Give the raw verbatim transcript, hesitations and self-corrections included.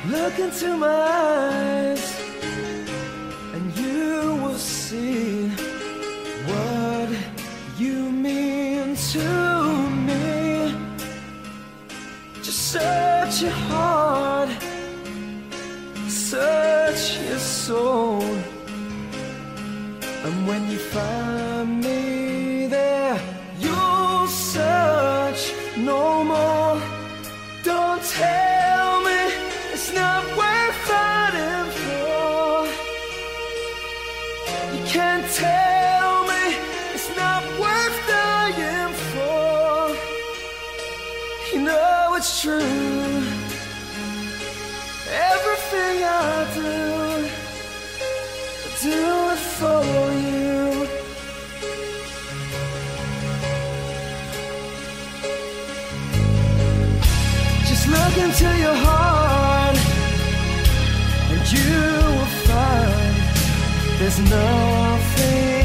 Look into my eyes and you will see what you mean to me. Just search your heart, search your soul, and when you find me there, you'll search no more. Don't tell me it's not worth fighting for. You can't tell me it's not worth dying for. You know it's true. Everything I do, I do it for you. Just look into your heart and you will find there's nothing